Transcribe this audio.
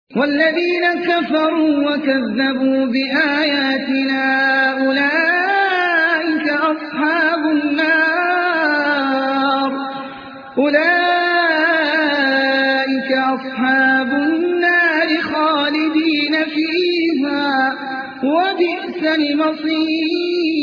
والذين كفروا وكذبوا بآياتنا أولئك أصحاب النار خالدين فيها وبئس المصير.